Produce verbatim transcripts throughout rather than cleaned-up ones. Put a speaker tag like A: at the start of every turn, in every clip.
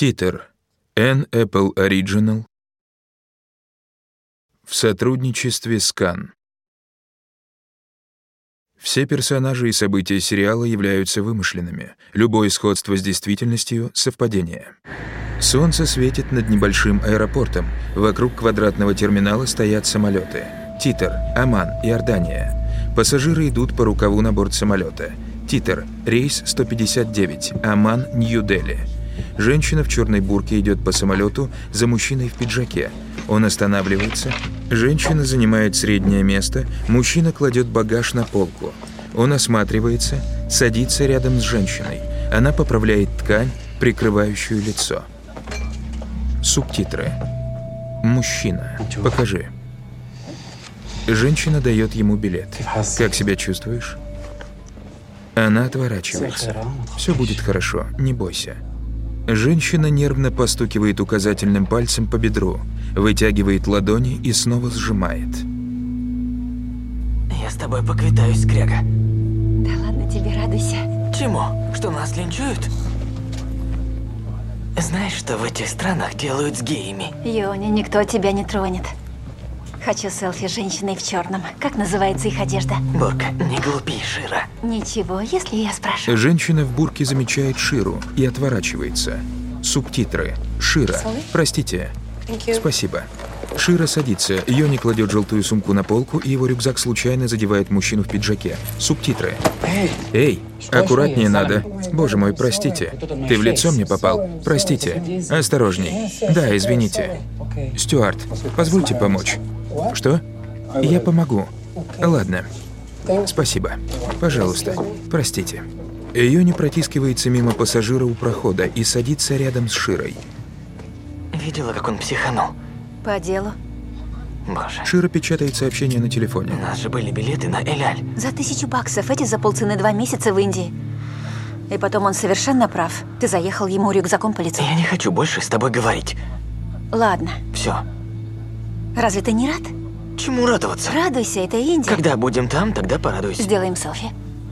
A: Титр. An Apple Original. В сотрудничестве с Кан. Все персонажи и события сериала являются вымышленными. Любое сходство с действительностью — совпадение. Солнце светит над небольшим аэропортом. Вокруг квадратного терминала стоят самолеты. Титр. Оман, Иордания. Пассажиры идут по рукаву на борт самолета. Титр. Рейс сто пятьдесят девять. Оман, Нью-Дели. Женщина в черной бурке идет по самолету за мужчиной в пиджаке. Он останавливается. Женщина занимает среднее место. Мужчина кладет багаж на полку. Он осматривается, садится рядом с женщиной. Она поправляет ткань, прикрывающую лицо. Субтитры. Мужчина. Покажи. Женщина дает ему билет. Как себя чувствуешь? Она отворачивается. Все будет хорошо, не бойся. Женщина нервно постукивает указательным пальцем по бедру, вытягивает ладони и снова сжимает.
B: Я с тобой поквитаюсь, Грега.
C: Да ладно тебе, радуйся.
B: Чему? Что нас линчуют? Знаешь, что в этих странах делают с геями?
C: Йони, никто тебя не тронет. Хочу селфи с женщиной в черном. Как называется их одежда?
B: Бурка, не глупи, Шира.
C: Ничего, если я спрошу.
A: Женщина в бурке замечает Ширу и отворачивается. Субтитры. Шира. Простите. Спасибо. Шира садится. Йони кладет желтую сумку на полку, и его рюкзак случайно задевает мужчину в пиджаке. Субтитры. Эй, аккуратнее надо. Боже мой, простите. Ты в лицо мне попал. Простите. Осторожней. Да, извините. Стюарт, позвольте помочь. Что? Я помогу. Ладно. Спасибо. Пожалуйста. Простите. Йони протискивается мимо пассажира у прохода и садится рядом с Широй.
B: Видела, как он психанул?
C: По делу.
B: Боже.
A: Шира печатает сообщение на телефоне.
B: У нас же были билеты на Эль-Аль.
C: За тысячу баксов, эти за полцены два месяца в Индии. И потом он совершенно прав. Ты заехал ему рюкзаком по лицу.
B: Я не хочу больше с тобой говорить.
C: Ладно.
B: Все.
C: Разве ты не рад?
B: Чему радоваться?
C: Радуйся, это Индия.
B: Когда будем там, тогда порадуйся.
C: Сделаем селфи.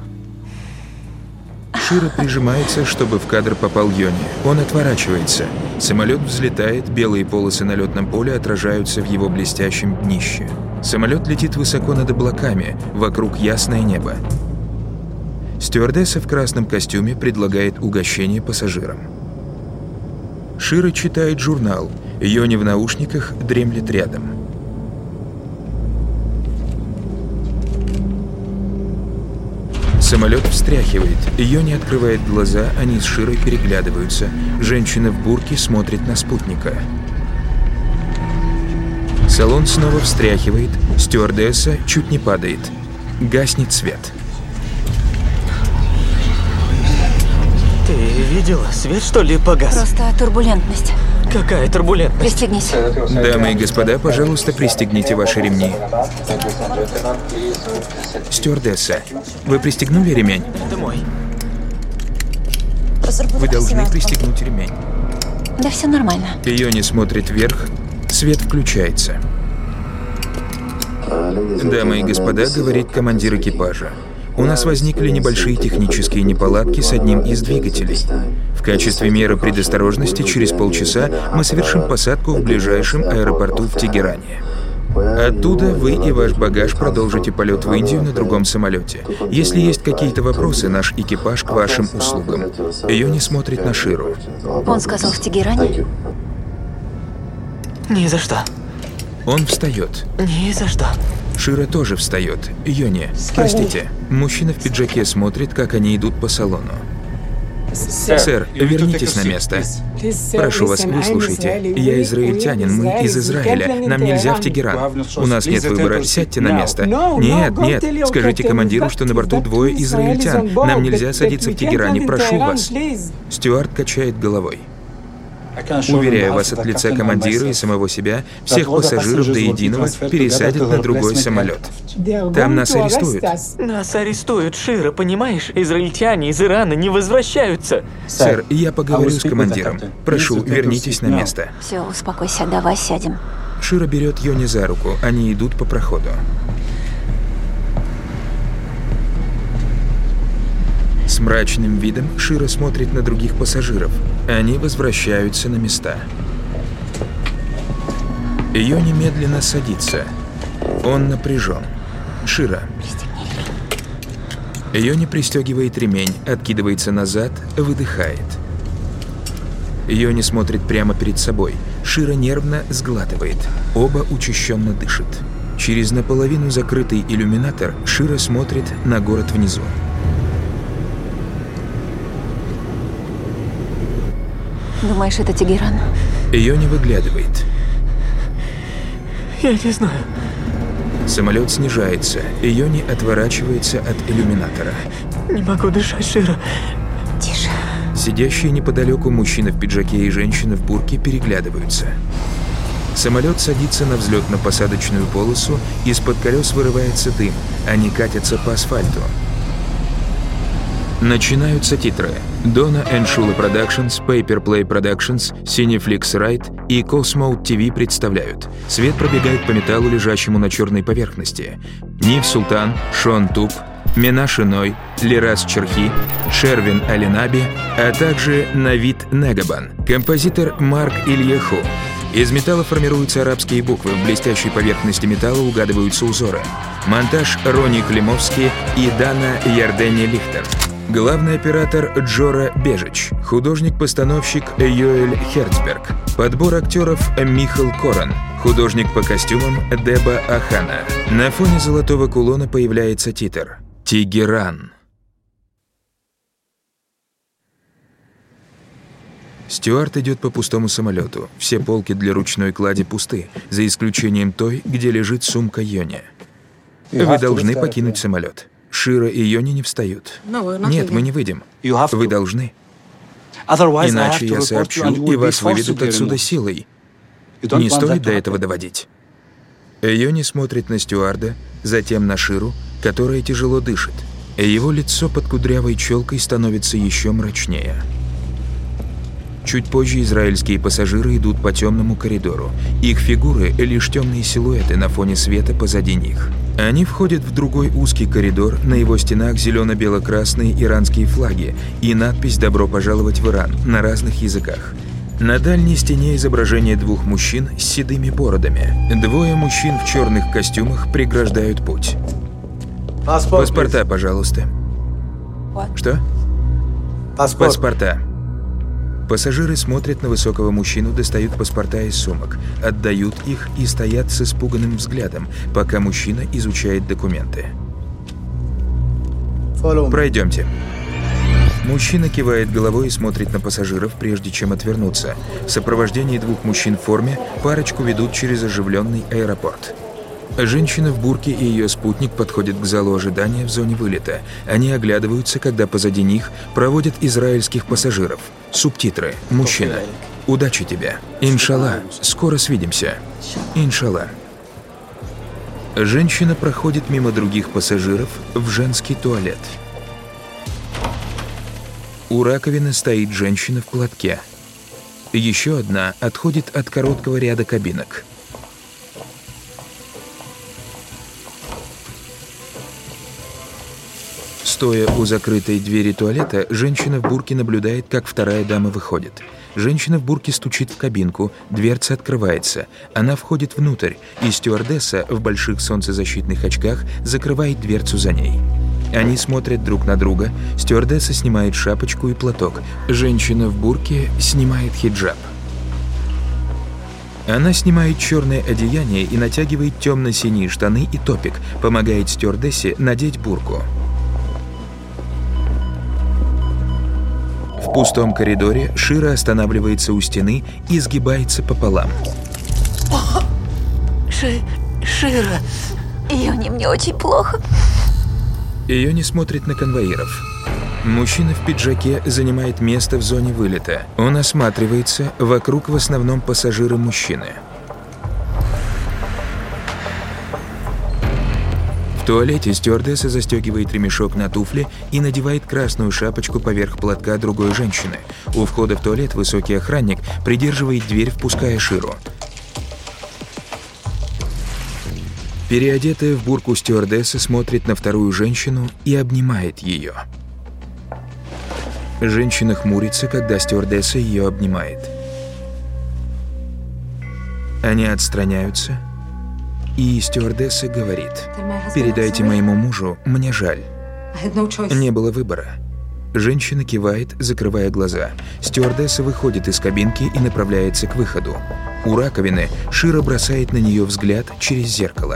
A: Шира прижимается, чтобы в кадр попал Йони. Он отворачивается. Самолет взлетает, белые полосы на летном поле отражаются в его блестящем днище. Самолет летит высоко над облаками, вокруг ясное небо. Стюардесса в красном костюме предлагает угощение пассажирам. Шира читает журнал. Йони в наушниках дремлет рядом. Самолет встряхивает. Йони открывает глаза, они с Широй переглядываются. Женщина в бурке смотрит на спутника. Салон снова встряхивает. Стюардесса чуть не падает. Гаснет свет.
B: Ты видела? Свет, что ли, погас?
C: Просто турбулентность.
B: Какая турбулентность?
C: Пристегнись.
A: Дамы и господа, пожалуйста, пристегните ваши ремни. Стюардесса, вы пристегнули ремень?
B: Это мой.
A: Вы должны пристегнуть ремень.
C: Да все нормально.
A: Йони смотрит вверх, свет включается. Дамы и господа, говорит командир экипажа. У нас возникли небольшие технические неполадки с одним из двигателей. В качестве меры предосторожности через полчаса мы совершим посадку в ближайшем аэропорту в Тегеране. Оттуда вы и ваш багаж продолжите полет в Индию на другом самолете. Если есть какие-то вопросы, наш экипаж к вашим услугам. Йони смотрит на Ширу.
C: Он сказал в Тегеране?
B: Ни за что.
A: Он встает.
B: Ни за что.
A: Шира тоже встает. Йони, простите. Мужчина в пиджаке смотрит, как они идут по салону. Сэр, вернитесь на место. Прошу вас, выслушайте. Я израильтянин, мы из Израиля. Нам нельзя в Тегеран. У нас нет выбора. Сядьте на место. Нет, нет. Скажите командиру, что на борту двое израильтян. Нам нельзя садиться в Тегеране. Прошу вас. Стюарт качает головой. Уверяю вас от лица командира и самого себя, всех пассажиров до единого пересадят на другой самолет. Там нас арестуют.
B: Нас арестуют, Шира, понимаешь? Израильтяне из Ирана не возвращаются.
A: Сэр, я поговорю с командиром. Прошу, вернитесь на место.
C: Все, успокойся, давай сядем.
A: Шира берет Йони за руку, они идут по проходу. С мрачным видом Шира смотрит на других пассажиров. Они возвращаются на места. Ее немедленно садится. Он напряжен. Шира. Ее не пристегивает ремень, откидывается назад, выдыхает. Ее не смотрит прямо перед собой. Шира нервно сглатывает. Оба учащенно дышат. Через наполовину закрытый иллюминатор Шира смотрит на город внизу.
C: Думаешь, это Тегеран?
A: Ее не выглядывает.
B: Я не знаю.
A: Самолет снижается. Ее не отворачивается от иллюминатора.
B: Не могу дышать, Шира.
C: Тише.
A: Сидящие неподалеку мужчина в пиджаке и женщина в бурке переглядываются. Самолет садится на взлетно-посадочную полосу, из-под колес вырывается дым, они катятся по асфальту. Начинаются титры. Donna and Shula Productions, Paper Play Productions, Cineflix Ride и Cosmo ти ви представляют. Свет пробегает по металлу, лежащему на черной поверхности. Нив Султан, Шон Туп, Минаш Иной, Лирас Черхи, Шервин Алинаби, а также Навид Негабан, композитор Марк Ильяху. Из металла формируются арабские буквы, в блестящей поверхности металла угадываются узоры. Монтаж Рони Климовский и Дана Ярдени Лихтер. Главный оператор Джора Бежич, художник-постановщик Йоэль Херцберг, подбор актеров Михал Коран, художник по костюмам Деба Ахана. На фоне золотого кулона появляется титр «Тегеран». Стюарт идет по пустому самолету. Все полки для ручной клади пусты, за исключением той, где лежит сумка Йони. Вы должны покинуть самолет. Шира и Йони не встают. Нет, мы не выйдем. Вы должны. Иначе я сообщу, и вас выведут отсюда силой. Не стоит до этого доводить. Йони смотрит на стюарда, затем на Ширу, которая тяжело дышит. Его лицо под кудрявой челкой становится еще мрачнее. Чуть позже израильские пассажиры идут по темному коридору. Их фигуры — лишь темные силуэты на фоне света позади них. Они входят в другой узкий коридор, на его стенах зелено-бело-красные иранские флаги и надпись «Добро пожаловать в Иран» на разных языках. На дальней стене изображение двух мужчин с седыми бородами. Двое мужчин в черных костюмах преграждают путь. Паспорта, пожалуйста. Что? Паспорта. Пассажиры смотрят на высокого мужчину, достают паспорта из сумок, отдают их и стоят с испуганным взглядом, пока мужчина изучает документы. Пройдемте. Мужчина кивает головой и смотрит на пассажиров, прежде чем отвернуться. В сопровождении двух мужчин в форме парочку ведут через оживленный аэропорт. Женщина в бурке и ее спутник подходят к залу ожидания в зоне вылета. Они оглядываются, когда позади них проводят израильских пассажиров. Субтитры. Мужчина. Удачи тебе. Иншалла. Скоро свидимся. Иншалла. Женщина проходит мимо других пассажиров в женский туалет. У раковины стоит женщина в платке. Еще одна отходит от короткого ряда кабинок. Стоя у закрытой двери туалета, женщина в бурке наблюдает, как вторая дама выходит. Женщина в бурке стучит в кабинку, дверца открывается. Она входит внутрь, и стюардесса в больших солнцезащитных очках закрывает дверцу за ней. Они смотрят друг на друга. Стюардесса снимает шапочку и платок. Женщина в бурке снимает хиджаб. Она снимает черное одеяние и натягивает темно-синие штаны и топик, помогает стюардессе надеть бурку. В пустом коридоре Шира останавливается у стены и сгибается пополам.
B: Ши... Шира...
C: Йони, мне очень плохо.
A: Ее не смотрит на конвоиров. Мужчина в пиджаке занимает место в зоне вылета. Он осматривается, вокруг в основном пассажиры-мужчины. В туалете стюардесса застегивает ремешок на туфли и надевает красную шапочку поверх платка другой женщины. У входа в туалет высокий охранник придерживает дверь, впуская Ширу. Переодетая в бурку стюардесса смотрит на вторую женщину и обнимает ее. Женщина хмурится, когда стюардесса ее обнимает. Они отстраняются, и стюардесса говорит: «Передайте моему мужу, мне жаль». Не было выбора. Женщина кивает, закрывая глаза. Стюардесса выходит из кабинки и направляется к выходу. У раковины Шира бросает на нее взгляд через зеркало.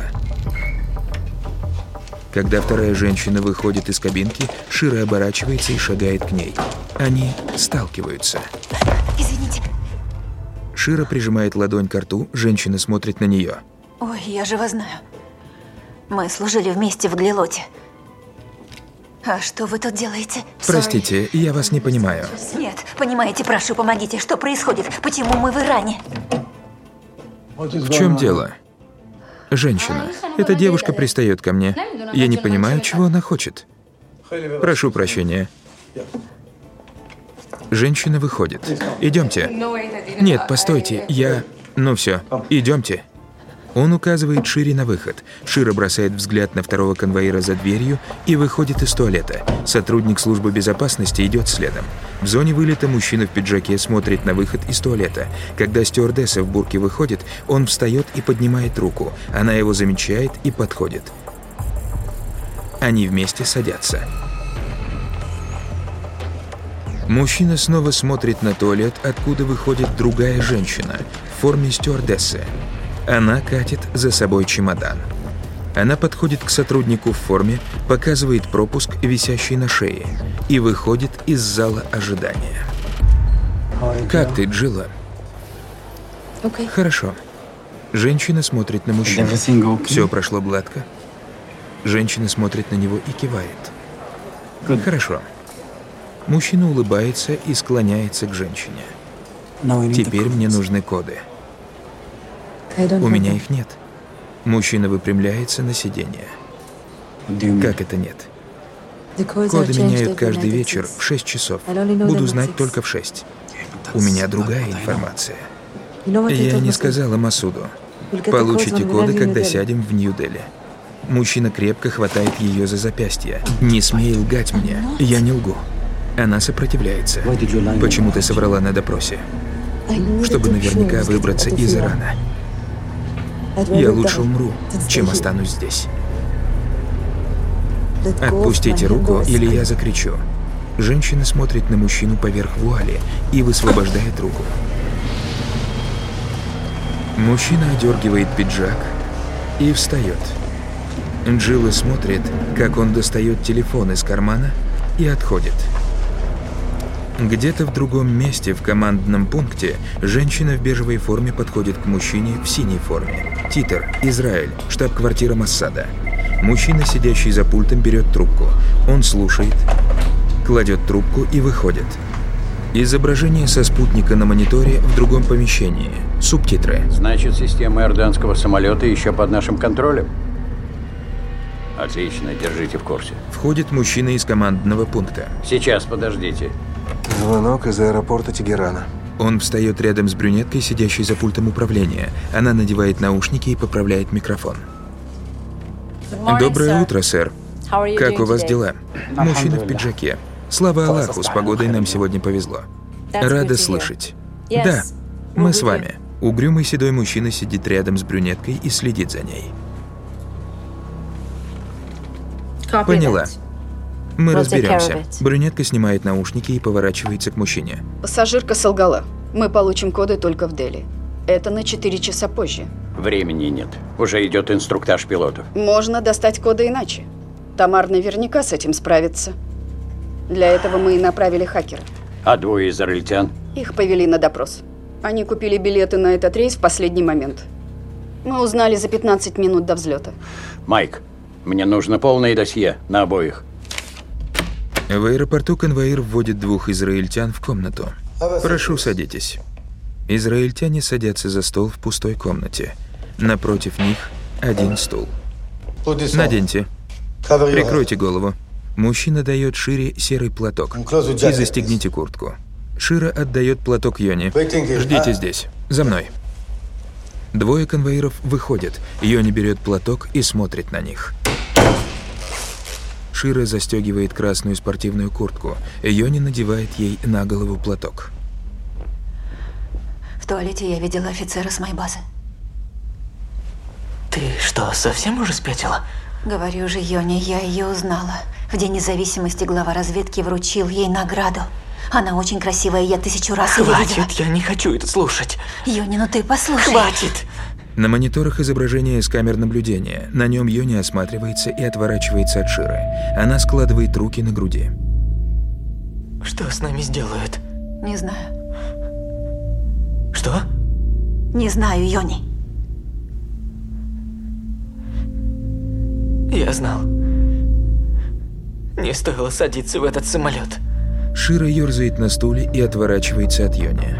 A: Когда вторая женщина выходит из кабинки, Шира оборачивается и шагает к ней. Они сталкиваются.
C: Извините.
A: Шира прижимает ладонь к рту, женщина смотрит на нее.
C: Ой, я же вас знаю. Мы служили вместе в Глилоте. А что вы тут делаете?
A: Простите, я вас не понимаю.
C: Нет, понимаете, прошу, помогите. Что происходит? Почему мы в Иране?
A: В чем дело? Женщина. Эта девушка пристает ко мне. Я не понимаю, чего она хочет. Прошу прощения. Женщина выходит. Идемте. Нет, постойте, я... Ну все, идемте. Он указывает Шире на выход. Шира бросает взгляд на второго конвоира за дверью и выходит из туалета. Сотрудник службы безопасности идет следом. В зоне вылета мужчина в пиджаке смотрит на выход из туалета. Когда стюардесса в бурке выходит, он встает и поднимает руку. Она его замечает и подходит. Они вместе садятся. Мужчина снова смотрит на туалет, откуда выходит другая женщина в форме стюардессы. Она катит за собой чемодан. Она подходит к сотруднику в форме, показывает пропуск, висящий на шее, и выходит из зала ожидания. «Как ты, Джилла?»
D: Okay.
A: «Хорошо». Женщина смотрит на мужчину.
D: Okay?
A: «Все прошло гладко?» Женщина смотрит на него и кивает.
D: Good.
A: «Хорошо». Мужчина улыбается и склоняется к женщине. «Теперь мне нужны коды». «У меня их нет». Мужчина выпрямляется на сиденье. «Как это нет?» «Коды меняют каждый вечер в шесть часов. Буду знать только в шесть. У меня другая информация». Я не сказала Масуду. «Получите коды, когда сядем в Нью-Дели». Мужчина крепко хватает ее за запястье. «Не смей лгать мне. Я не лгу». Она сопротивляется. «Почему ты соврала на допросе?» «Чтобы наверняка выбраться из Ирана. Я лучше умру, чем останусь здесь. Отпустите руку, или я закричу». Женщина смотрит на мужчину поверх вуали и высвобождает руку. Мужчина одергивает пиджак и встает. Джилла смотрит, как он достает телефон из кармана и отходит. Где-то в другом месте в командном пункте женщина в бежевой форме подходит к мужчине в синей форме. Титр, Израиль, штаб-квартира Моссада. Мужчина, сидящий за пультом, берет трубку. Он слушает, кладет трубку и выходит. Изображение со спутника на мониторе в другом помещении. Субтитры.
E: Значит, система иорданского самолета еще под нашим контролем? Отлично, держите в курсе.
A: Входит мужчина из командного пункта.
E: Сейчас, подождите.
F: Звонок из аэропорта Тегерана.
A: Он встает рядом с брюнеткой, сидящей за пультом управления. Она надевает наушники и поправляет микрофон. Доброе утро, сэр. Как у вас дела? Мужчина в пиджаке. Слава Аллаху, с погодой нам сегодня повезло. Рада слышать. Да, мы с вами. Угрюмый седой мужчина сидит рядом с брюнеткой и следит за ней. Поняла. Мы разберемся. Брюнетка снимает наушники и поворачивается к мужчине.
G: Пассажирка солгала. Мы получим коды только в Дели. Это на четыре часа позже.
E: Времени нет. Уже идет инструктаж пилотов.
G: Можно достать коды иначе. Тамар наверняка с этим справится. Для этого мы и направили хакера.
E: А двое израильтян?
G: Их повели на допрос. Они купили билеты на этот рейс в последний момент. Мы узнали за пятнадцать минут до взлета.
E: Майк, мне нужно полное досье на обоих.
A: В аэропорту конвоир вводит двух израильтян в комнату. «Прошу, садитесь». Израильтяне садятся за стол в пустой комнате. Напротив них один стул. «Наденьте. Прикройте голову». Мужчина дает Шире серый платок. «И застегните куртку». Шира отдает платок Йони. «Ждите здесь. За мной». Двое конвоиров выходят. Йони берет платок и смотрит на них. Шира застегивает красную спортивную куртку. Йони надевает ей на голову платок.
C: В туалете я видела офицера с моей базы.
B: Ты что, совсем уже спятила?
C: Говорю же, Йони, я ее узнала. В День независимости глава разведки вручил ей награду. Она очень красивая, я тысячу раз ее видела.
B: Хватит, я не хочу это слушать.
C: Йони, ну ты послушай.
B: Хватит!
A: На мониторах изображение с камер наблюдения. На нем Йони осматривается и отворачивается от Ширы. Она складывает руки на груди.
B: Что с нами сделают?
C: Не знаю.
B: Что?
C: Не знаю, Йони.
B: Я знал. Не стоило садиться в этот самолет.
A: Шира ерзает на стуле и отворачивается от Йони.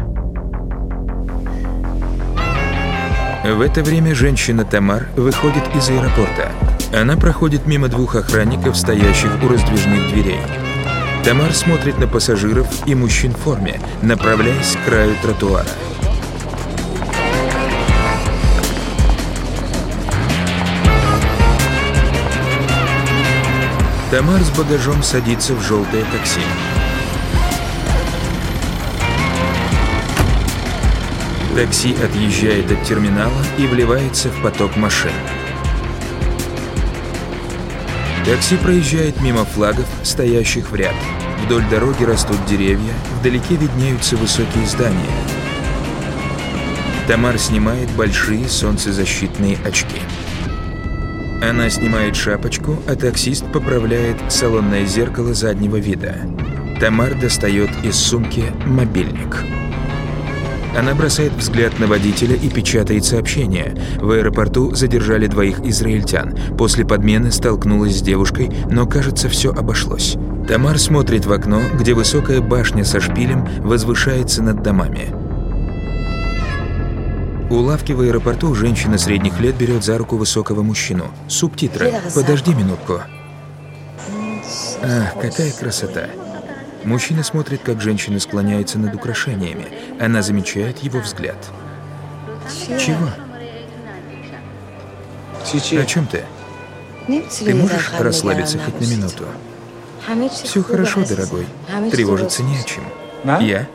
A: В это время женщина Тамар выходит из аэропорта. Она проходит мимо двух охранников, стоящих у раздвижных дверей. Тамар смотрит на пассажиров и мужчин в форме, направляясь к краю тротуара. Тамар с багажом садится в желтое такси. Такси отъезжает от терминала и вливается в поток машин. Такси проезжает мимо флагов, стоящих в ряд. Вдоль дороги растут деревья, вдалеке виднеются высокие здания. Тамар снимает большие солнцезащитные очки. Она снимает шапочку, а таксист поправляет салонное зеркало заднего вида. Тамар достает из сумки мобильник. Она бросает взгляд на водителя и печатает сообщение. В аэропорту задержали двоих израильтян. После подмены столкнулась с девушкой, но, кажется, все обошлось. Тамар смотрит в окно, где высокая башня со шпилем возвышается над домами. У лавки в аэропорту женщина средних лет берет за руку высокого мужчину. Субтитры. Подожди минутку. Ах, какая красота. Мужчина смотрит, как женщина склоняется над украшениями. Она замечает его взгляд. Чего? О чем ты? Ты можешь расслабиться хоть на минуту? Все хорошо, дорогой. Тревожиться не о чем. Я?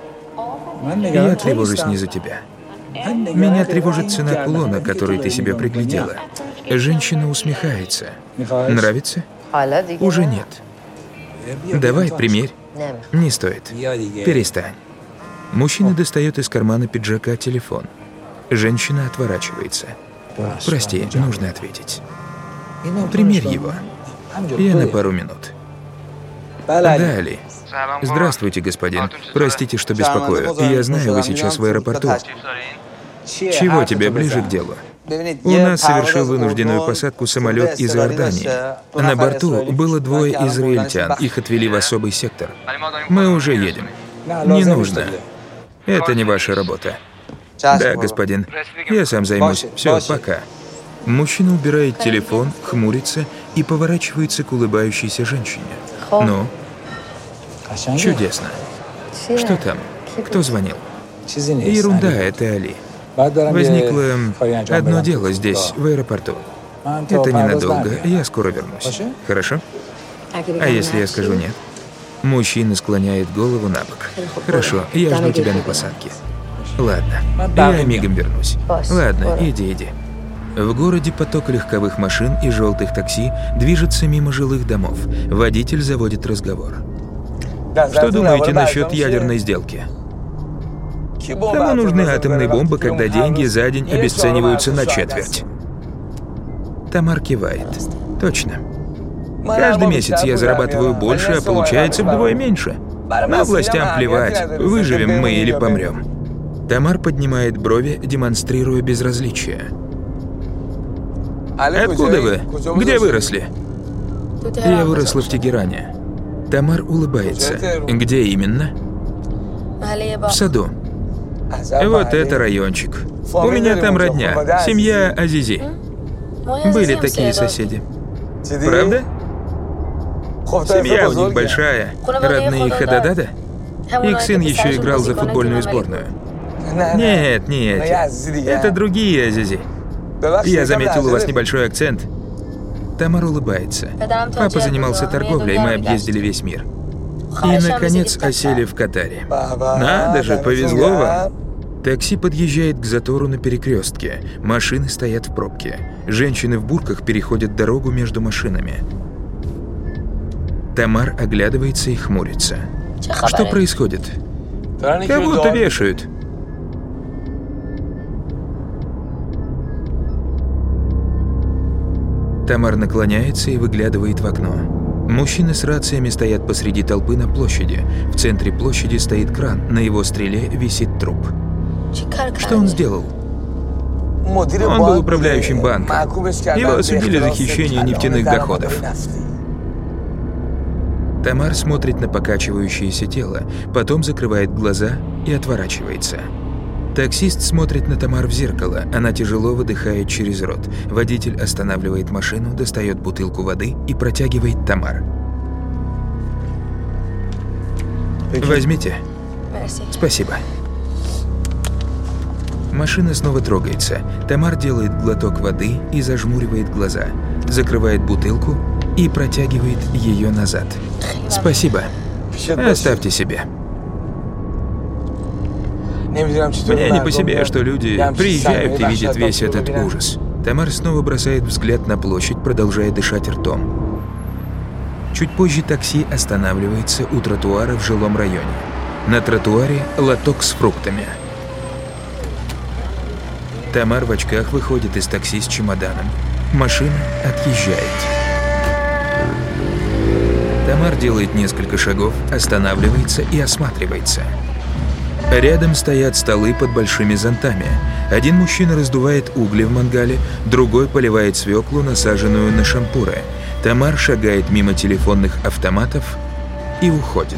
A: Я тревожусь не за тебя. Меня тревожит цена кулона, который ты себе приглядела. Женщина усмехается. Нравится? Уже нет. Давай, примерь. Не стоит. Перестань. Мужчина достает из кармана пиджака телефон. Женщина отворачивается. Прости, нужно ответить. Примерь его. Я на пару минут. Да, Али. Здравствуйте, господин. Простите, что беспокою. Я знаю, вы сейчас в аэропорту. Чего тебе, ближе к делу? У нас совершил вынужденную посадку самолет из Иордании. На борту было двое израильтян, их отвели в особый сектор. Мы уже едем. Не нужно. Это не ваша работа. Да, господин. Я сам займусь. Все, пока. Мужчина убирает телефон, хмурится и поворачивается к улыбающейся женщине. Ну? Чудесно. Что там? Кто звонил? Ерунда, это Али. Возникло одно дело здесь, в аэропорту. Это ненадолго, я скоро вернусь. Хорошо? А если я скажу нет? Мужчина склоняет голову на бок. Хорошо, я жду тебя на посадке. Ладно, я мигом вернусь. Ладно, иди, иди. В городе поток легковых машин и желтых такси движется мимо жилых домов. Водитель заводит разговор. Что думаете насчет ядерной сделки? Кому нужны атомные бомбы, когда деньги за день обесцениваются на четверть? Тамар кивает. Точно. Каждый месяц я зарабатываю больше, а получается вдвое меньше. Но властям плевать, выживем мы или помрем. Тамар поднимает брови, демонстрируя безразличие. Откуда вы? Где выросли? Я выросла в Тегеране. Тамар улыбается. Где именно? В саду. Вот это райончик. У меня там родня. Семья Азизи. Были такие соседи. Правда? Семья у них большая. Родные Хададада? Их сын еще играл за футбольную сборную. Нет, не эти. Это другие Азизи. Я заметил у вас небольшой акцент. Тамар улыбается. Папа занимался торговлей, мы объездили весь мир. И, наконец, осели в Катаре. Надо же, повезло вам. Такси подъезжает к затору на перекрестке. Машины стоят в пробке. Женщины в бурках переходят дорогу между машинами. Тамар оглядывается и хмурится. Что происходит? Кого-то вешают. Тамар наклоняется и выглядывает в окно. Мужчины с рациями стоят посреди толпы на площади. В центре площади стоит кран, на его стреле висит труп. Что он сделал? Он был управляющим банком. Его осудили за хищение нефтяных доходов. Тамар смотрит на покачивающееся тело, потом закрывает глаза и отворачивается. Таксист смотрит на Тамар в зеркало, она тяжело выдыхает через рот. Водитель останавливает машину, достает бутылку воды и протягивает Тамар. Возьмите. Спасибо. Машина снова трогается. Тамар делает глоток воды и зажмуривает глаза. Закрывает бутылку и протягивает ее назад. Спасибо. Оставьте себе. Мне не по себе, что люди приезжают и видят весь этот ужас. Тамар снова бросает взгляд на площадь, продолжая дышать ртом. Чуть позже такси останавливается у тротуара в жилом районе. На тротуаре лоток с фруктами. Тамар в очках выходит из такси с чемоданом. Машина отъезжает. Тамар делает несколько шагов, останавливается и осматривается. Рядом стоят столы под большими зонтами. Один мужчина раздувает угли в мангале, другой поливает свеклу, насаженную на шампуры. Тамар шагает мимо телефонных автоматов и уходит.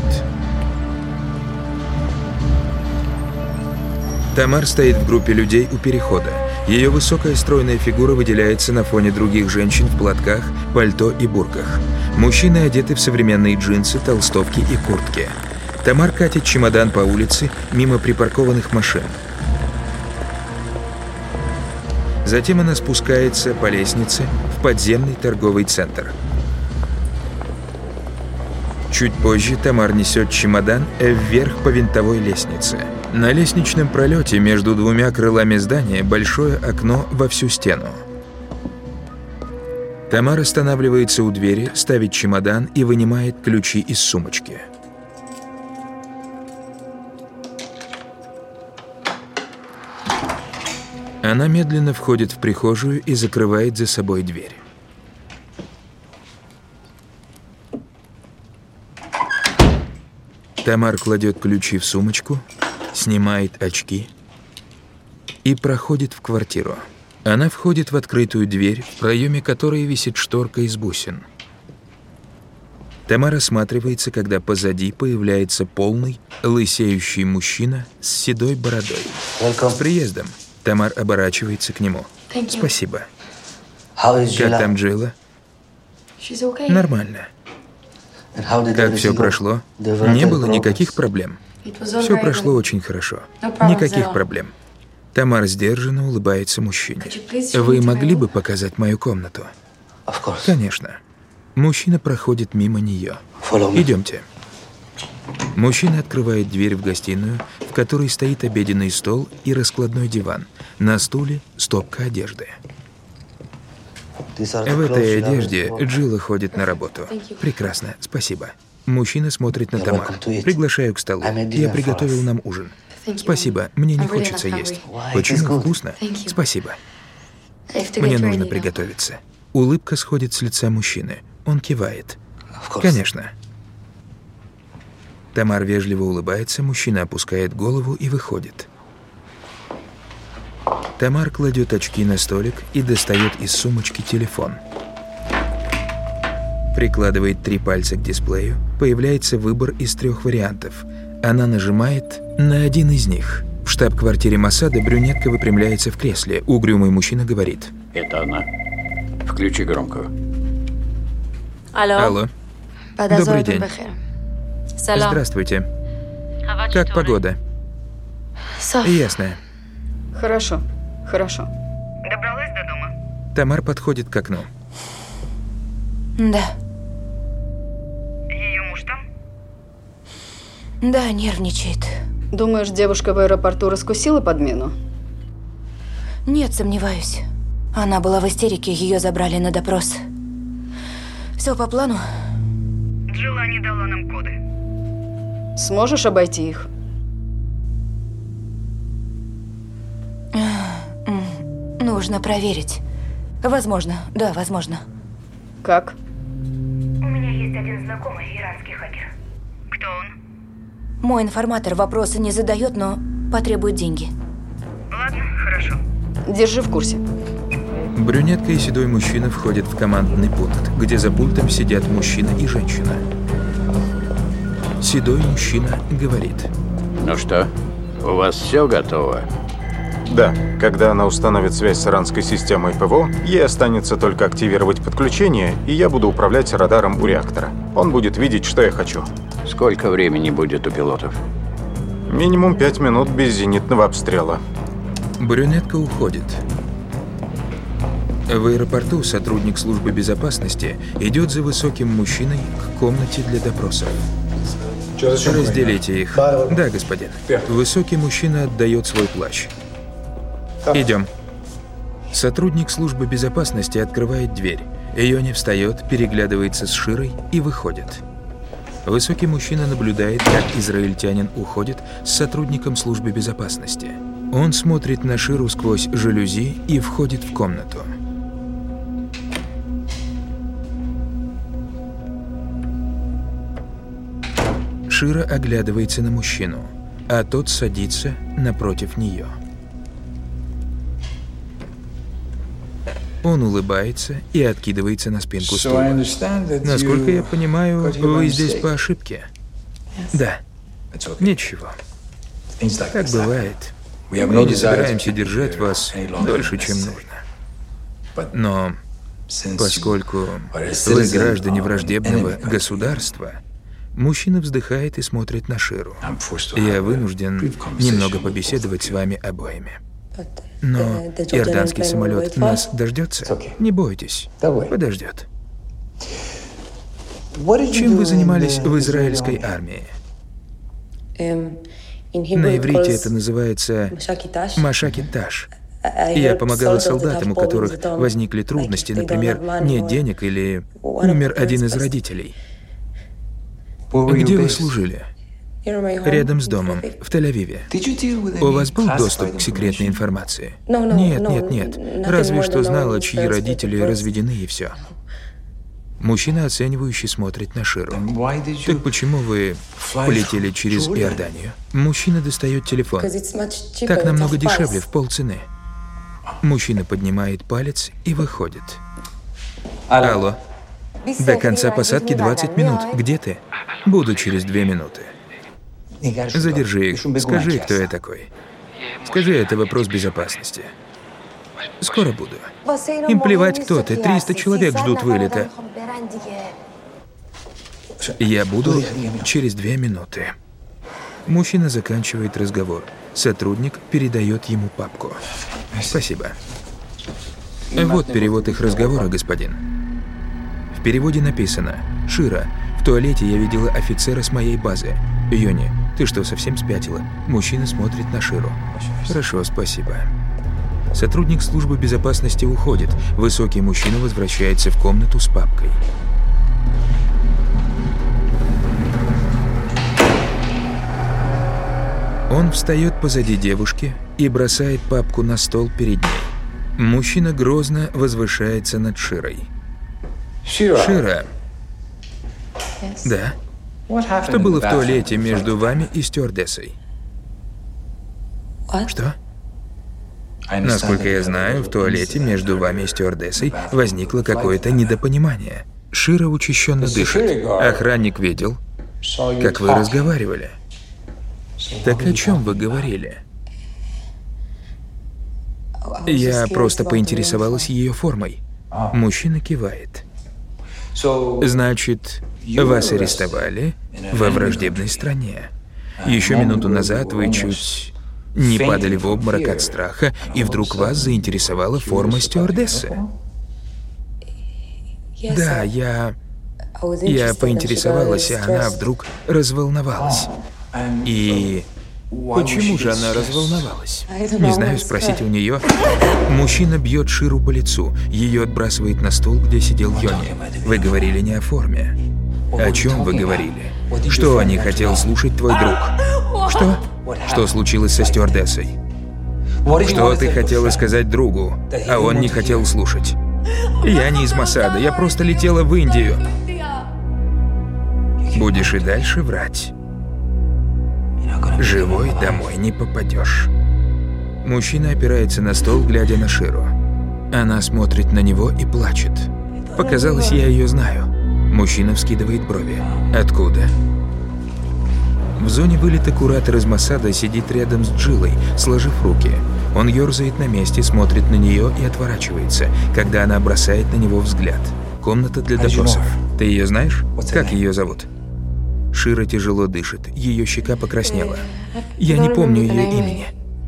A: Тамар стоит в группе людей у перехода. Ее высокая стройная фигура выделяется на фоне других женщин в платках, пальто и бурках. Мужчины одеты в современные джинсы, толстовки и куртки. Тамар катит чемодан по улице мимо припаркованных машин. Затем она спускается по лестнице в подземный торговый центр. Чуть позже Тамар несет чемодан вверх по винтовой лестнице. На лестничном пролете между двумя крылами здания большое окно во всю стену. Тамар останавливается у двери, ставит чемодан и вынимает ключи из сумочки. Она медленно входит в прихожую и закрывает за собой дверь. Тамар кладет ключи в сумочку, снимает очки и проходит в квартиру. Она входит в открытую дверь, в проеме которой висит шторка из бусин. Тамар осматривается, когда позади появляется полный, лысеющий мужчина с седой бородой. С приездом. Тамар оборачивается к нему. Спасибо. Как там Джилла? Нормально. Как все прошло? Не было никаких проблем. Все прошло очень хорошо. Никаких проблем. Тамар сдержанно улыбается мужчине. Вы могли бы показать мою комнату? Конечно. Мужчина проходит мимо нее. Идемте. Мужчина открывает дверь в гостиную, в которой стоит обеденный стол и раскладной диван. На стуле стопка одежды. В этой одежде Джилла ходит на работу. Прекрасно, спасибо. Мужчина смотрит на Тамар. Приглашаю к столу. Я приготовил нам ужин. Спасибо, мне не хочется есть. Почему? Вкусно? Спасибо. Мне нужно приготовиться. Улыбка сходит с лица мужчины. Он кивает. Конечно. Тамар вежливо улыбается, мужчина опускает голову и выходит. Тамар кладет очки на столик и достает из сумочки телефон. Прикладывает три пальца к дисплею, появляется выбор из трех вариантов. Она нажимает на один из них. В штаб-квартире Моссада брюнетка выпрямляется в кресле. Угрюмый мужчина говорит.
E: Это она. Включи громкую.
D: Алло.
A: Алло. Добрый день. Здравствуйте. Как погода? Ясно.
G: Хорошо, хорошо.
A: Тамар подходит к окну.
C: Да.
H: Ее муж там?
C: Да, нервничает.
G: Думаешь, девушка в аэропорту раскусила подмену?
C: Нет, сомневаюсь. Она была в истерике, ее забрали на допрос. Все по плану?
H: Джилла не дала нам коды.
G: Сможешь обойти их?
C: Нужно проверить. Возможно, да, возможно.
G: Как?
H: У меня есть один знакомый иранский хакер. Кто он?
C: Мой информатор вопросы не задает, но потребует деньги.
H: Ладно, хорошо.
G: Держи в курсе.
A: Брюнетка и седой мужчина входят в командный пункт, где за пультом сидят мужчина и женщина. Седой мужчина говорит.
E: Ну что, у вас все готово?
I: Да, когда она установит связь с иранской системой ПВО, ей останется только активировать подключение, и я буду управлять радаром у реактора. Он будет видеть, что я хочу.
E: Сколько времени будет у пилотов?
I: Минимум пять минут без зенитного обстрела.
A: Брюнетка уходит. В аэропорту сотрудник службы безопасности идет за высоким мужчиной к комнате для допросов. Разделите их. Да, господин. Высокий мужчина отдает свой плащ. Идем. Сотрудник службы безопасности открывает дверь. Йони встает, переглядывается с Широй и выходит. Высокий мужчина наблюдает, как израильтянин уходит с сотрудником службы безопасности. Он смотрит на Ширу сквозь жалюзи и входит в комнату. Шира оглядывается на мужчину, а тот садится напротив нее. Он улыбается и откидывается на спинку стула. Насколько я понимаю, вы здесь по ошибке? Да. Ничего. Так бывает. Мы не собираемся держать вас дольше, чем нужно. Но поскольку вы граждане враждебного государства, мужчина вздыхает и смотрит на Ширу. Я вынужден немного побеседовать с вами обоими. Но иорданский самолет нас дождется? Не бойтесь, подождет. Чем вы занимались в израильской армии? На иврите это называется машакитаж. Я помогала солдатам, у которых возникли трудности, например, нет денег или умер один из родителей. Где вы служили? Рядом с домом, в Тель-Авиве. У вас был доступ к секретной информации? Нет, нет, нет. Разве что знала, чьи родители разведены и все. Мужчина оценивающе смотрит на Ширу. Так почему вы полетели через Иорданию? Мужчина достает телефон. Так намного дешевле, в полцены. Мужчина поднимает палец и выходит. Алло. До конца посадки двадцать минут. Где ты? Буду через две минуты. Задержи их. Скажи, кто я такой. Скажи, это вопрос безопасности. Скоро буду. Им плевать, кто ты. триста человек ждут вылета. Я буду через две минуты. Мужчина заканчивает разговор. Сотрудник передает ему папку. Спасибо. Вот перевод их разговора, господин. В переводе написано: «Шира, в туалете я видела офицера с моей базы. Йони, ты что, совсем спятила?» Мужчина смотрит на Ширу. Хорошо, спасибо. Сотрудник службы безопасности уходит. Высокий мужчина возвращается в комнату с папкой. Он встает позади девушки и бросает папку на стол перед ней. Мужчина грозно возвышается над Широй. Шира. Да. Что было в туалете между вами и стюардессой? Что? Насколько я знаю, в туалете между вами и стюардессой возникло какое-то недопонимание. Шира учащенно дышит. Охранник видел, как вы разговаривали. Так о чем вы говорили? Я просто поинтересовалась ее формой. Мужчина кивает. Значит, вас арестовали во враждебной стране. Еще минуту назад вы чуть не падали в обморок от страха, и вдруг вас заинтересовала форма стюардессы. Да, я... Я поинтересовалась, и она вдруг разволновалась. И... Почему же она разволновалась? Не знаю, спросите у нее. Мужчина бьет Ширу по лицу. Ее отбрасывает на стул, где сидел Йони. Вы говорили не о форме. О чем вы говорили? Что не хотел слушать твой друг? Что? Что случилось со стюардессой? Что ты хотела сказать другу, а он не хотел слушать? Я не из Моссада, я просто летела в Индию. Будешь и дальше врать. Живой домой не попадешь. Мужчина опирается на стол, глядя на Ширу. Она смотрит на него и плачет. Показалось, я ее знаю. Мужчина вскидывает брови. Откуда? В зоне вылета куратор из Моссада сидит рядом с Джилой, сложив руки. Он ерзает на месте, смотрит на нее и отворачивается, когда она бросает на него взгляд. Комната для допросов. Ты ее знаешь? Как ее зовут? Шира тяжело дышит, ее щека покраснела. Я не помню ее имени.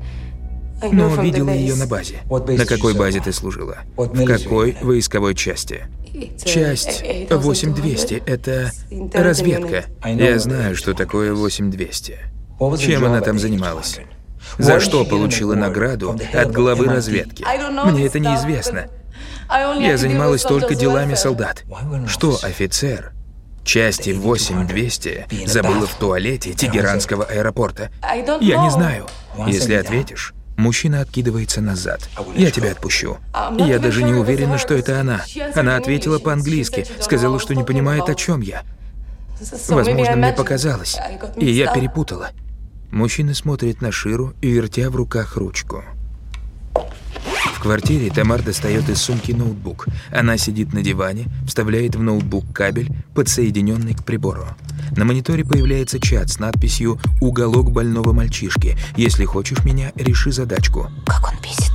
A: Но видела ее на базе. На какой базе ты служила? В какой войсковой части? Часть восемь двести. Это разведка. Я знаю, что такое восемь двести. Чем она там занималась? За что получила награду от главы разведки? Мне это неизвестно. Я занималась только делами солдат. Что офицер части восемь двести забыла в туалете Тегеранского аэропорта? Я не знаю. Если ответишь, мужчина откидывается назад. Я тебя отпущу. Я даже не уверена, что это она. Она ответила по-английски, сказала, что не понимает, о чем я. Возможно, мне показалось, и я перепутала. Мужчина смотрит на Ширу, вертя в руках ручку. В квартире Тамар достает из сумки ноутбук. Она сидит на диване, вставляет в ноутбук кабель, подсоединенный к прибору. На мониторе появляется чат с надписью «Уголок больного мальчишки. Если хочешь меня, реши задачку».
C: Как он бесит.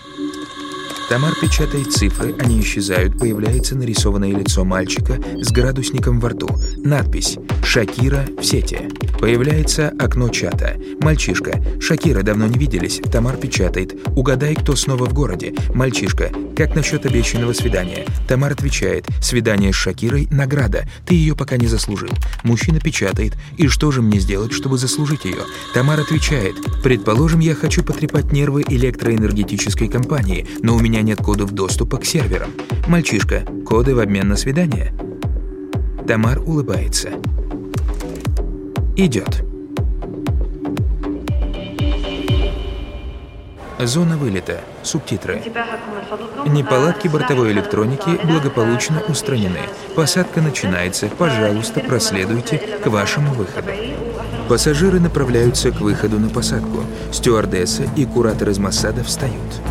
A: Тамар печатает цифры, они исчезают, появляется нарисованное лицо мальчика с градусником во рту. Надпись «Шакира в сети». Появляется окно чата. Мальчишка. Шакира, давно не виделись. Тамар печатает «Угадай, кто снова в городе». Мальчишка. Как насчет обещанного свидания? Тамар отвечает «Свидание с Шакирой – награда. Ты ее пока не заслужил». Мужчина печатает «И что же мне сделать, чтобы заслужить ее?» Тамар отвечает «Предположим, я хочу потрепать нервы электроэнергетической компании, но у меня нет кодов доступа к серверам». Мальчишка. Коды в обмен на свидание? Тамар улыбается. Идет. Зона вылета. Субтитры. Неполадки бортовой электроники благополучно устранены. Посадка начинается. Пожалуйста, проследуйте к вашему выходу. Пассажиры направляются к выходу на посадку. Стюардесса и куратор из Моссада встают.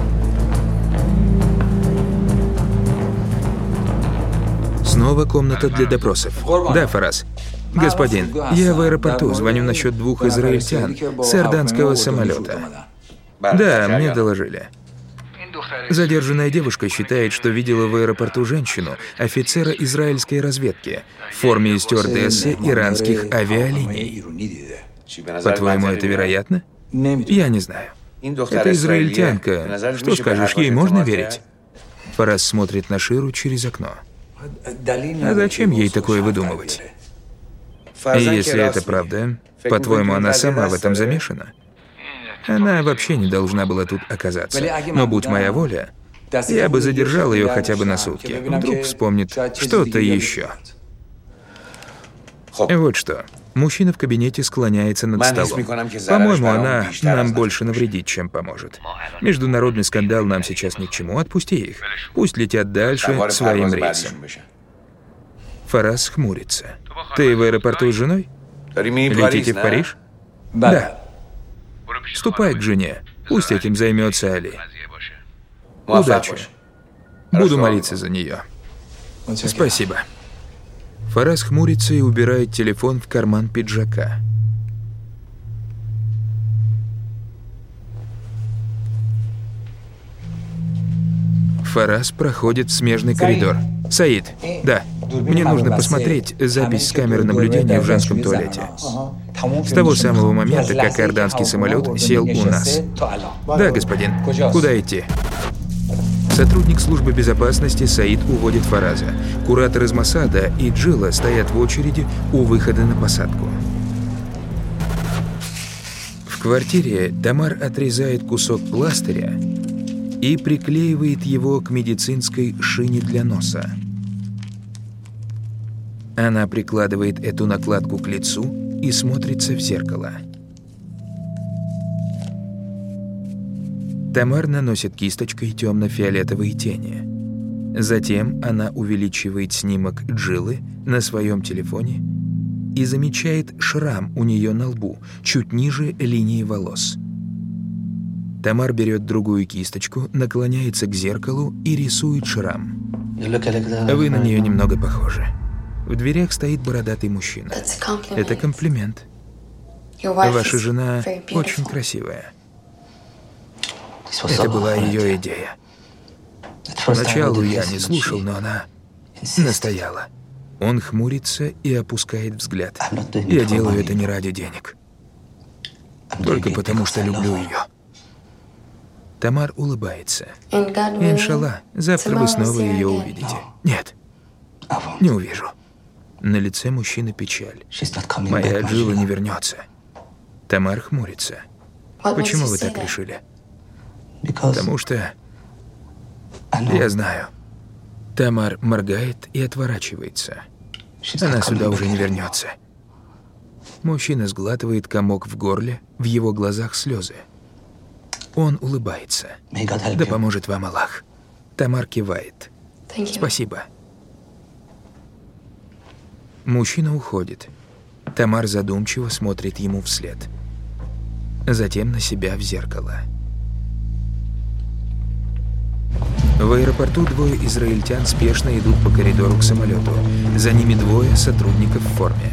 A: Снова комната для допросов. Да, Фарас. Господин, я в аэропорту, звоню насчет двух израильтян с иорданского самолета. Да, мне доложили. Задержанная девушка считает, что видела в аэропорту женщину, офицера израильской разведки, в форме стюардессы иранских авиалиний. По-твоему, это вероятно? Я не знаю. Это израильтянка. Что скажешь, ей можно верить? Фарас смотрит на Ширу через окно. А зачем ей такое выдумывать? И если это правда, по-твоему, она сама в этом замешана? Она вообще не должна была тут оказаться. Но будь моя воля, я бы задержал ее хотя бы на сутки. Вдруг вспомнит что-то еще. Вот что. Мужчина в кабинете склоняется над столом. По-моему, она нам больше навредит, чем поможет. Международный скандал нам сейчас ни к чему. Отпусти их. Пусть летят дальше своим рейсом. Фарас хмурится. Ты в аэропорту с женой? Летите в Париж? Да. Ступай к жене. Пусть этим займется Али. Удачи. Буду молиться за нее. Спасибо. Фарас хмурится и убирает телефон в карман пиджака. Фарас проходит в смежный коридор. Саид, да, мне нужно посмотреть запись с камеры наблюдения в женском туалете. С того самого момента, как иорданский самолет сел у нас. Да, господин. Куда идти? Сотрудник службы безопасности Саид уводит Фараза. Куратор из Моссада и Джилла стоят в очереди у выхода на посадку. В квартире Тамар отрезает кусок пластыря и приклеивает его к медицинской шине для носа. Она прикладывает эту накладку к лицу и смотрится в зеркало. Тамар наносит кисточкой темно-фиолетовые тени. Затем она увеличивает снимок Джилы на своем телефоне и замечает шрам у нее на лбу, чуть ниже линии волос. Тамар берет другую кисточку, наклоняется к зеркалу и рисует шрам. Вы на нее немного похожи. В дверях стоит бородатый мужчина. Это комплимент. Ваша жена очень красивая. Это была ее идея. Поначалу я не слушал, но она настояла. Он хмурится и опускает взгляд. Я делаю это не ради денег. Только потому, что люблю ее. Тамар улыбается. Иншаллах, завтра вы снова ее увидите. Нет, не увижу. На лице мужчины печаль. Моя Джилла не вернется. Тамар хмурится. Почему вы так решили? Потому что... Я знаю. Тамар моргает и отворачивается. Она сюда уже не вернется. Мужчина сглатывает комок в горле, в его глазах слезы. Он улыбается. Да поможет вам Аллах. Тамар кивает. Спасибо. Мужчина уходит. Тамар задумчиво смотрит ему вслед. Затем на себя в зеркало. В аэропорту двое израильтян спешно идут по коридору к самолету. За ними двое сотрудников в форме.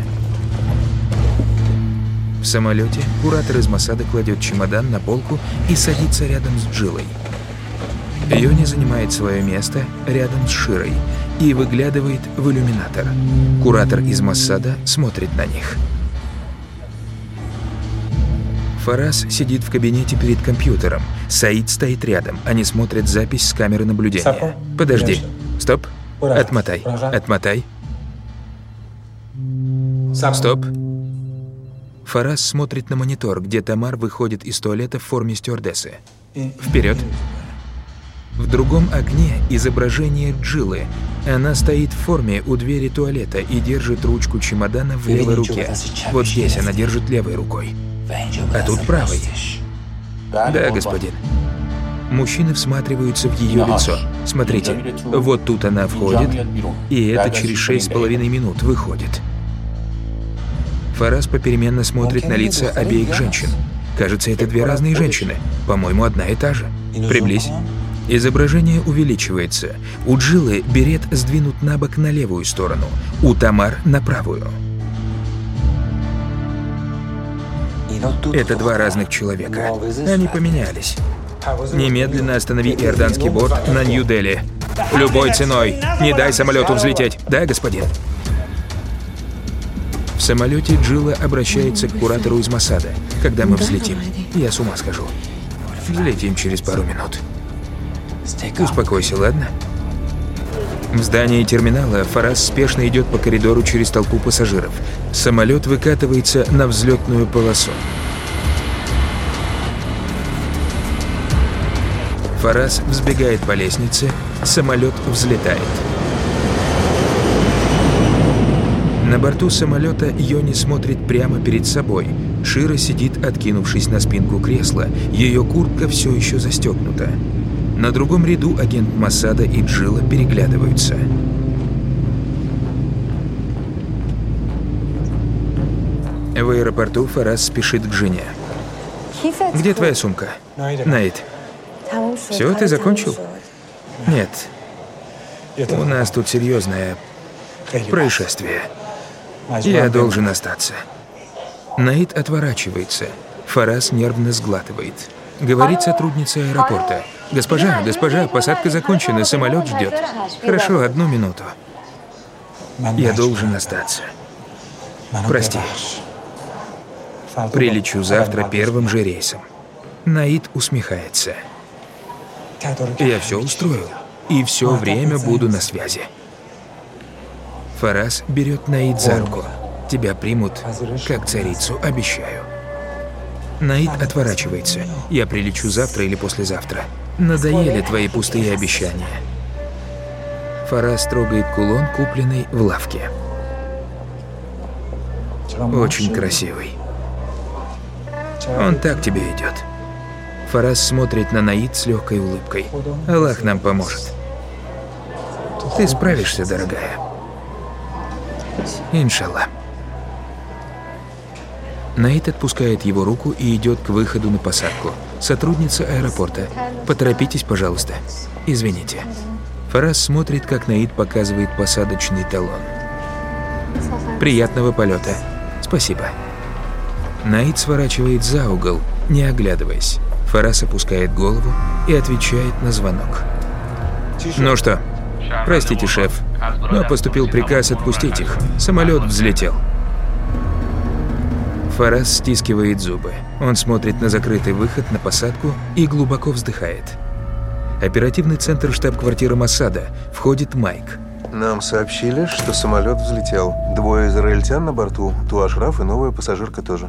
A: В самолете куратор из Моссада кладет чемодан на полку и садится рядом с Джилой. Йони занимает свое место рядом с Широй и выглядывает в иллюминатор. Куратор из Моссада смотрит на них. Фараз сидит в кабинете перед компьютером. Саид стоит рядом. Они смотрят запись с камеры наблюдения. Подожди. Стоп. Отмотай. Отмотай. Стоп. Фараз смотрит на монитор, где Тамар выходит из туалета в форме стюардессы. Вперед. В другом окне изображение Джилы. Она стоит в форме у двери туалета и держит ручку чемодана в левой руке. Вот здесь она держит левой рукой. А тут правой. Да, господин. Мужчины всматриваются в ее лицо. Смотрите, вот тут она входит, и это через шесть с половиной минут выходит. Фараз попеременно смотрит на лица обеих женщин. Кажется, это две разные женщины. По-моему, одна и та же. Приблизь. Изображение увеличивается. У Джилы берет сдвинут на бок на левую сторону, у Тамар на правую. Это два разных человека. Они поменялись. Немедленно останови иорданский борт на Нью-Дели. Любой ценой. Не дай самолету взлететь. Да, господин? В самолете Джилла обращается к куратору из Моссада. Когда мы взлетим? Я с ума схожу. Взлетим через пару минут. Успокойся, ладно? В здании терминала Фараз спешно идет по коридору через толпу пассажиров. Самолет выкатывается на взлетную полосу. Фараз взбегает по лестнице, самолет взлетает. На борту самолета Йони смотрит прямо перед собой. Шира сидит, откинувшись на спинку кресла. Ее куртка все еще застегнута. На другом ряду агент Моссада и Джилла переглядываются. В аэропорту Фараз спешит к жене. Где твоя сумка? Наид. Все, ты закончил? Нет. У нас тут серьезное происшествие. Я должен остаться. Наид отворачивается. Фараз нервно сглатывает. Говорит сотрудница аэропорта. «Госпожа, госпожа, посадка закончена, самолет ждет». «Хорошо, одну минуту. Я должен остаться. Прости. Прилечу завтра первым же рейсом». Наид усмехается. Я все устрою. И все время буду на связи. Фарас берет Наид за руку. Тебя примут, как царицу, обещаю. Наид отворачивается. Я прилечу завтра или послезавтра. Надоели твои пустые обещания. Фарас трогает кулон, купленный в лавке. Очень красивый. Он так тебе идет. Фарас смотрит на Наид с легкой улыбкой. Аллах нам поможет. Ты справишься, дорогая. Иншаллах. Наид отпускает его руку и идет к выходу на посадку. Сотрудница аэропорта. Поторопитесь, пожалуйста. Извините. Фарас смотрит, как Наид показывает посадочный талон. Приятного полета. Спасибо. Наид сворачивает за угол, не оглядываясь. Фарас опускает голову и отвечает на звонок. Ну что? Простите, шеф, но поступил приказ отпустить их. Самолет взлетел. Фарас стискивает зубы. Он смотрит на закрытый выход на посадку и глубоко вздыхает. Оперативный центр штаб-квартиры Моссада. Входит Майк.
F: Нам сообщили, что самолет взлетел. Двое израильтян на борту. Туашраф и новая пассажирка тоже.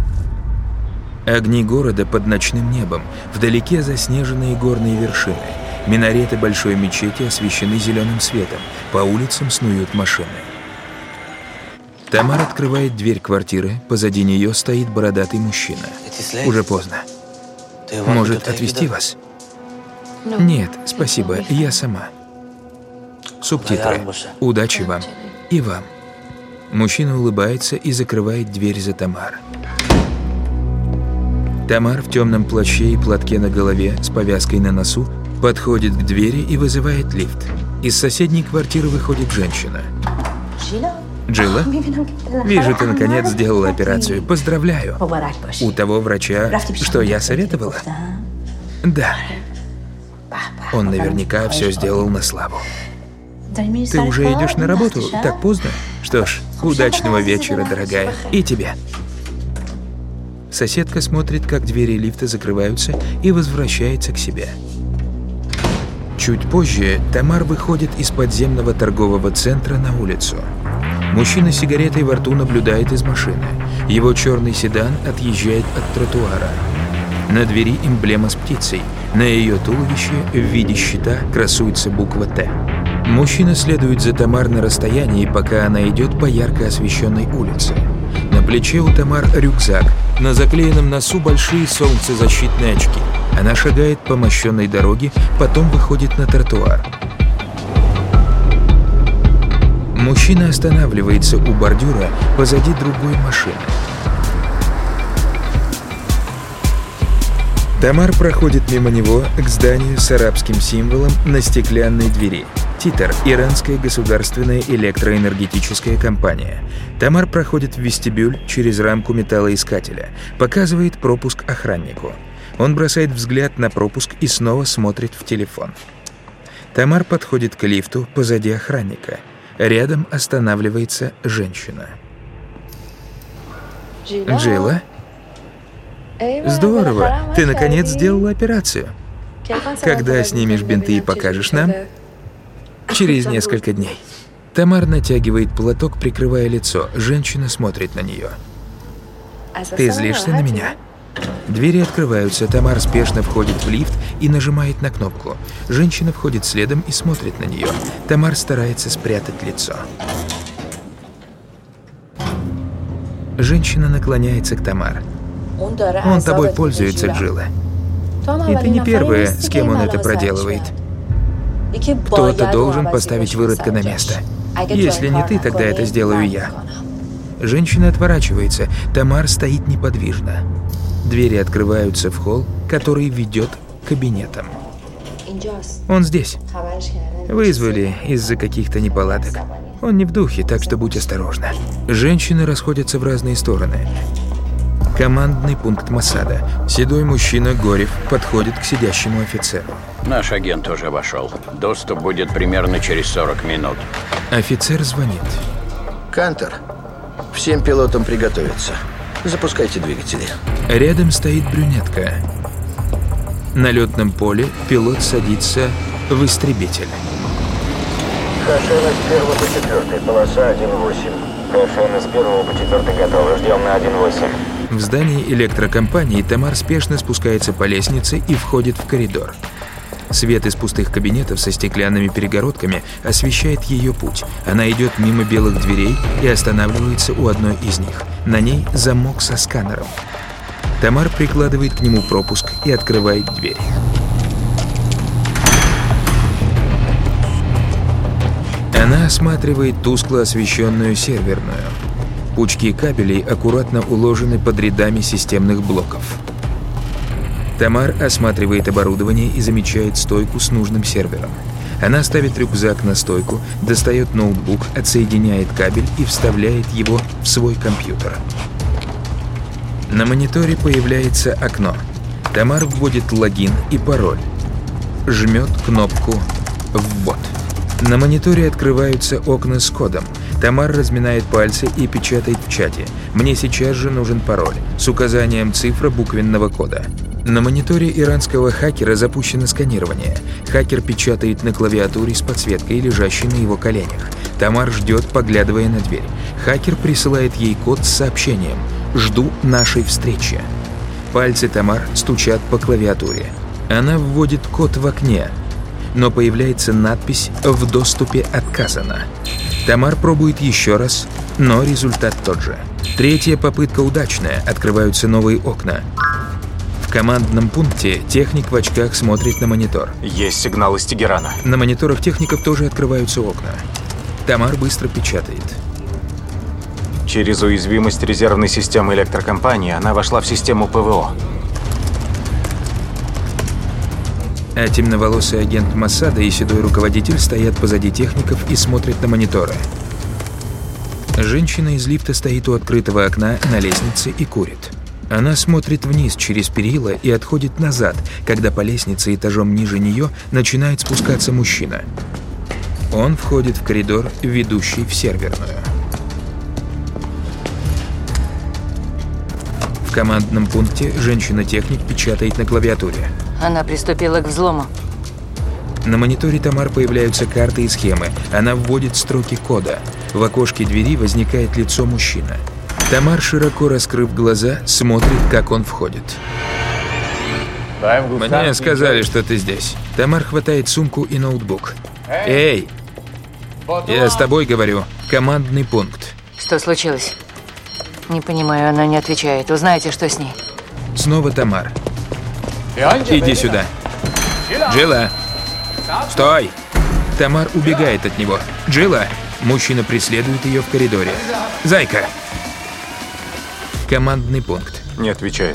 A: Огни города под ночным небом. Вдалеке заснеженные горные вершины. Минареты большой мечети освещены зеленым светом. По улицам снуют машины. Тамар открывает дверь квартиры. Позади нее стоит бородатый мужчина. Уже поздно. Может, отвезти вас? Нет, спасибо, я сама. Субтитры. Удачи вам. И вам. Мужчина улыбается и закрывает дверь за Тамар. Тамар в темном плаще и платке на голове с повязкой на носу подходит к двери и вызывает лифт. Из соседней квартиры выходит женщина. Джилла? Вижу, ты наконец сделала операцию. Поздравляю. У того врача, что я советовала? Да. Он наверняка все сделал на славу. Ты уже идешь на работу? Так поздно? Что ж, удачного вечера, дорогая. И тебе. Соседка смотрит, как двери лифта закрываются, и возвращается к себе. Чуть позже Тамар выходит из подземного торгового центра на улицу. Мужчина с сигаретой во рту наблюдает из машины. Его черный седан отъезжает от тротуара. На двери эмблема с птицей. На ее туловище в виде щита красуется буква «Т». Мужчина следует за Тамар на расстоянии, пока она идет по ярко освещенной улице. На плече у Тамар рюкзак, на заклеенном носу большие солнцезащитные очки. Она шагает по мощенной дороге, потом выходит на тротуар. Мужчина останавливается у бордюра позади другой машины. Тамар проходит мимо него к зданию с арабским символом на стеклянной двери. Титр – Иранская государственная электроэнергетическая компания. Тамар проходит в вестибюль через рамку металлоискателя, показывает пропуск охраннику. Он бросает взгляд на пропуск и снова смотрит в телефон. Тамар подходит к лифту позади охранника. Рядом останавливается женщина. Джилла? Здорово, ты наконец сделала операцию. Когда снимешь бинты и покажешь нам? Через несколько дней. Тамар натягивает платок, прикрывая лицо. Женщина смотрит на нее. Ты злишься на меня? Двери открываются, Тамар спешно входит в лифт и нажимает на кнопку. Женщина входит следом и смотрит на нее. Тамар старается спрятать лицо. Женщина наклоняется к Тамар. Он тобой пользуется, Джилла. И ты не первая, с кем он это проделывает. Кто-то должен поставить выродка на место. Если не ты, тогда это сделаю я. Женщина отворачивается. Тамар стоит неподвижно. Двери открываются в холл, который ведет к кабинетам. Он здесь. Вызвали из-за каких-то неполадок. Он не в духе, так что будь осторожна. Женщины расходятся в разные стороны. Командный пункт Моссада. Седой мужчина Горев подходит к сидящему офицеру.
E: Наш агент уже вошел. Доступ будет примерно через сорок минут.
A: Офицер звонит.
J: Кантер, всем пилотам приготовиться. Запускайте двигатели.
A: Рядом стоит брюнетка. На летном поле пилот садится в истребитель.
K: Хашена с первого по четвертый, полоса один восемь. Хашена с первого по четвертый готова, ждем на один восемь.
A: В здании электрокомпании Тамар спешно спускается по лестнице и входит в коридор. Свет из пустых кабинетов со стеклянными перегородками освещает ее путь. Она идет мимо белых дверей и останавливается у одной из них. На ней замок со сканером. Тамар прикладывает к нему пропуск и открывает дверь. Она осматривает тускло освещенную серверную. Пучки кабелей аккуратно уложены под рядами системных блоков. Тамар осматривает оборудование и замечает стойку с нужным сервером. Она ставит рюкзак на стойку, достает ноутбук, отсоединяет кабель и вставляет его в свой компьютер. На мониторе появляется окно. Тамар вводит логин и пароль. Жмет кнопку «Ввод». На мониторе открываются окна с кодом. Тамар разминает пальцы и печатает в чате. «Мне сейчас же нужен пароль» с указанием цифра буквенного кода. На мониторе иранского хакера запущено сканирование. Хакер печатает на клавиатуре с подсветкой, лежащей на его коленях. Тамар ждет, поглядывая на дверь. Хакер присылает ей код с сообщением «Жду нашей встречи». Пальцы Тамар стучат по клавиатуре. Она вводит код в окне, но появляется надпись «В доступе отказано». Тамар пробует еще раз, но результат тот же. Третья попытка удачная, открываются новые окна. В командном пункте техник в очках смотрит на монитор.
I: Есть сигнал из Тегерана.
A: На мониторах техников тоже открываются окна. Тамар быстро печатает.
I: Через уязвимость резервной системы электрокомпании она вошла в систему ПВО.
A: А темноволосый агент Моссада и седой руководитель стоят позади техников и смотрят на мониторы. Женщина из лифта стоит у открытого окна на лестнице и курит. Она смотрит вниз через перила и отходит назад, когда по лестнице этажом ниже нее начинает спускаться мужчина. Он входит в коридор, ведущий в серверную. В командном пункте женщина-техник печатает на клавиатуре.
L: Она приступила к взлому.
A: На мониторе Тамар появляются карты и схемы. Она вводит строки кода. В окошке двери возникает лицо мужчины. Тамар, широко раскрыв глаза, смотрит, как он входит. «Мне сказали, что ты здесь». Тамар хватает сумку и ноутбук. «Эй! Я с тобой говорю. Командный пункт».
L: Что случилось? Не понимаю, она не отвечает. Узнайте, что с ней.
A: Снова Тамар. «Иди сюда». «Джилла! Стой!» Тамар убегает от него. «Джилла!» Мужчина преследует ее в коридоре. «Зайка!» Командный пункт.
I: Не отвечает.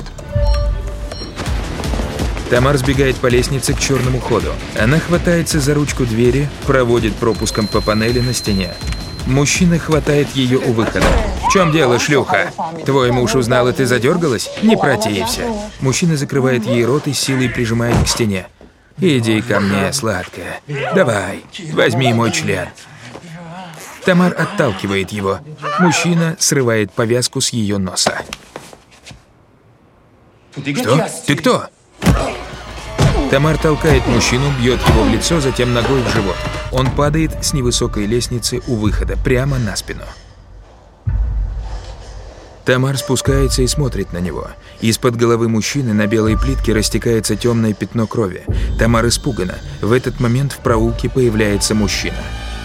A: Тамар сбегает по лестнице к черному ходу. Она хватается за ручку двери, проводит пропуском по панели на стене. Мужчина хватает ее у выхода. «В чем дело, шлюха? Твой муж узнал, и ты задергалась? Не протився». Мужчина закрывает ей рот и силой прижимает к стене. «Иди ко мне, сладкая. Давай, возьми мой член». Тамар отталкивает его. Мужчина срывает повязку с ее носа. «Что? Ты кто?» Тамар толкает мужчину, бьет его в лицо, затем ногой в живот. Он падает с невысокой лестницы у выхода, прямо на спину. Тамар спускается и смотрит на него. Из-под головы мужчины на белой плитке растекается темное пятно крови. Тамар испугана. В этот момент в проулке появляется мужчина.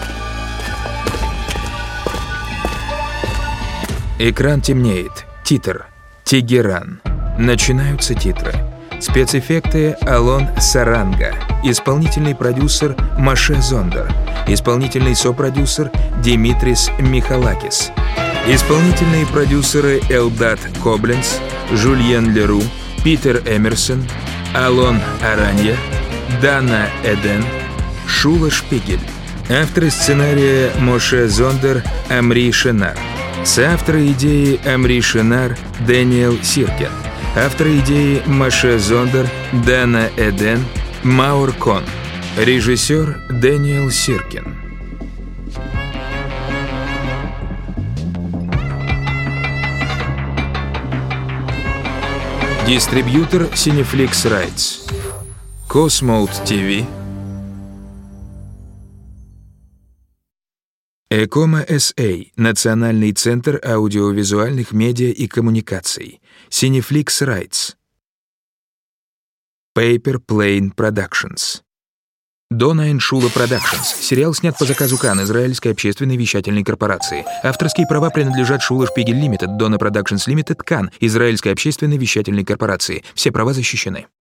A: Экран темнеет. Титр. Тегеран. Начинаются титры. Спецэффекты Алон Саранга. Исполнительный продюсер Моше Зондер. Исполнительный сопродюсер Димитрис Михалакис. Исполнительные продюсеры Элдат Кобленц, Жульен Леру, Питер Эмерсон, Алон Аранья, Дана Эден, Шула Шпигель. Авторы сценария Моше Зондер, Амри Шенар. Соавторы идеи Амри Шенар, Дэниел Сиркен. Авторы идеи Моше Зондер, Дана Эден, Маур Кон. Режиссер Дэниел Сиркен. Дистрибьютор Cineflix Rights. Cosmode ти ви, Экома эс эй, Национальный центр аудиовизуальных медиа и коммуникаций, Cineflix Rights, Paper Plane Productions, Дона энд Шула Productions. Сериал снят по заказу Кан, израильской общественной вещательной корпорации. Авторские права принадлежат Шула Шпигель Лимитед, Дона Productions Лимитед, Кан, израильской общественной вещательной корпорации. Все права защищены.